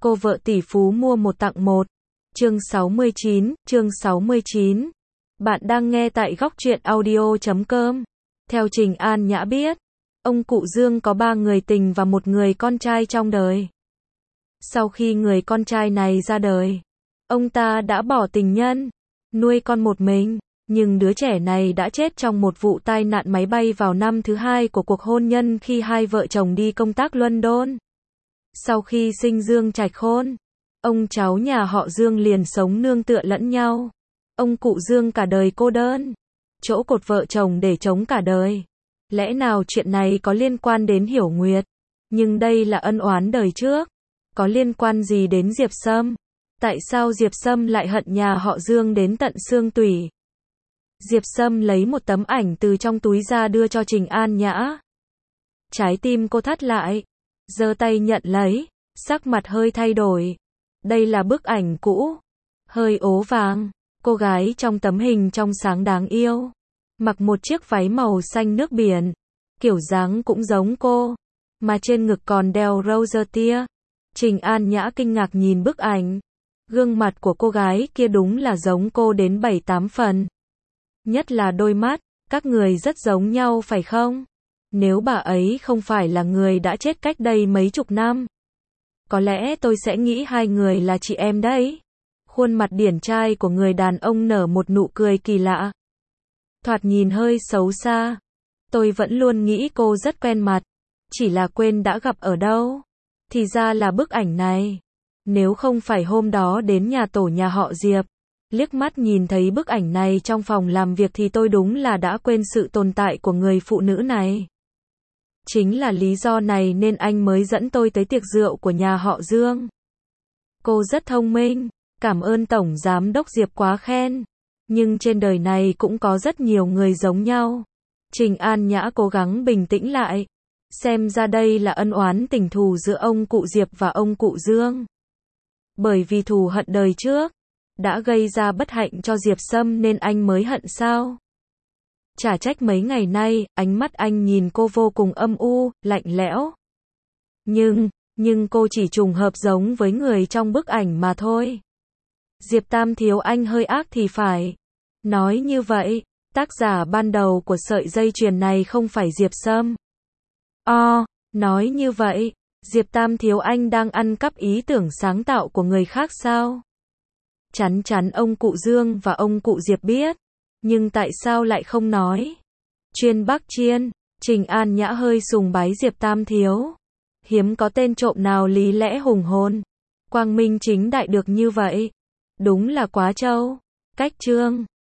Cô vợ tỷ phú mua một tặng một. Chương 69. Bạn đang nghe tại góc truyện audio.com. Theo Trình An Nhã biết, ông cụ Dương có 3 người tình và một người con trai trong đời. Sau khi người con trai này ra đời, ông ta đã bỏ tình nhân, nuôi con một mình, nhưng đứa trẻ này đã chết trong một vụ tai nạn máy bay vào năm thứ 2 của cuộc hôn nhân khi hai vợ chồng đi công tác London. Sau khi sinh Dương Trạch Khôn, ông cháu nhà họ Dương liền sống nương tựa lẫn nhau. Ông cụ Dương cả đời cô đơn, chỗ cột vợ chồng để chống cả đời. Lẽ nào chuyện này có liên quan đến Hiểu Nguyệt? Nhưng đây là ân oán đời trước. Có liên quan gì đến Diệp Sâm? Tại sao Diệp Sâm lại hận nhà họ Dương đến tận xương tủy? Diệp Sâm lấy một tấm ảnh từ trong túi ra đưa cho Trình An Nhã. Trái tim cô thắt lại, giơ tay nhận lấy, sắc mặt hơi thay đổi. Đây là bức ảnh cũ, hơi ố vàng. Cô gái trong tấm hình trong sáng đáng yêu, mặc một chiếc váy màu xanh nước biển, kiểu dáng cũng giống cô, mà trên ngực còn đeo rose tia. Trình An Nhã kinh ngạc nhìn bức ảnh. Gương mặt của cô gái kia đúng là giống cô đến 7-8 phần. Nhất là đôi mắt, các người rất giống nhau phải không? Nếu bà ấy không phải là người đã chết cách đây mấy chục năm, có lẽ tôi sẽ nghĩ hai người là chị em đấy. Khuôn mặt điển trai của người đàn ông nở một nụ cười kỳ lạ. Thoạt nhìn hơi xấu xa. Tôi vẫn luôn nghĩ cô rất quen mặt, chỉ là quên đã gặp ở đâu. Thì ra là bức ảnh này. Nếu không phải hôm đó đến nhà tổ nhà họ Diệp, liếc mắt nhìn thấy bức ảnh này trong phòng làm việc thì tôi đúng là đã quên sự tồn tại của người phụ nữ này. Chính là lý do này nên anh mới dẫn tôi tới tiệc rượu của nhà họ Dương. Cô rất thông minh, cảm ơn Tổng Giám đốc Diệp quá khen. Nhưng trên đời này cũng có rất nhiều người giống nhau. Trình An Nhã cố gắng bình tĩnh lại. Xem ra đây là ân oán tình thù giữa ông cụ Diệp và ông cụ Dương. Bởi vì thù hận đời trước đã gây ra bất hạnh cho Diệp Sâm nên anh mới hận sao? Chả trách mấy ngày nay, ánh mắt anh nhìn cô vô cùng âm u, lạnh lẽo. Nhưng cô chỉ trùng hợp giống với người trong bức ảnh mà thôi. Diệp Tam thiếu anh hơi ác thì phải. Nói như vậy, tác giả ban đầu của sợi dây chuyền này không phải Diệp Sâm. Nói như vậy, Diệp Tam thiếu anh đang ăn cắp ý tưởng sáng tạo của người khác sao? Chắn chắn ông cụ Dương và ông cụ Diệp biết. Nhưng tại sao lại không nói? Chuyên Bắc Chiên, Trình An Nhã hơi sùng bái Diệp Tam thiếu. Hiếm có tên trộm nào lý lẽ hùng hồn, quang minh chính đại được như vậy. Đúng là quá trâu. Cách chương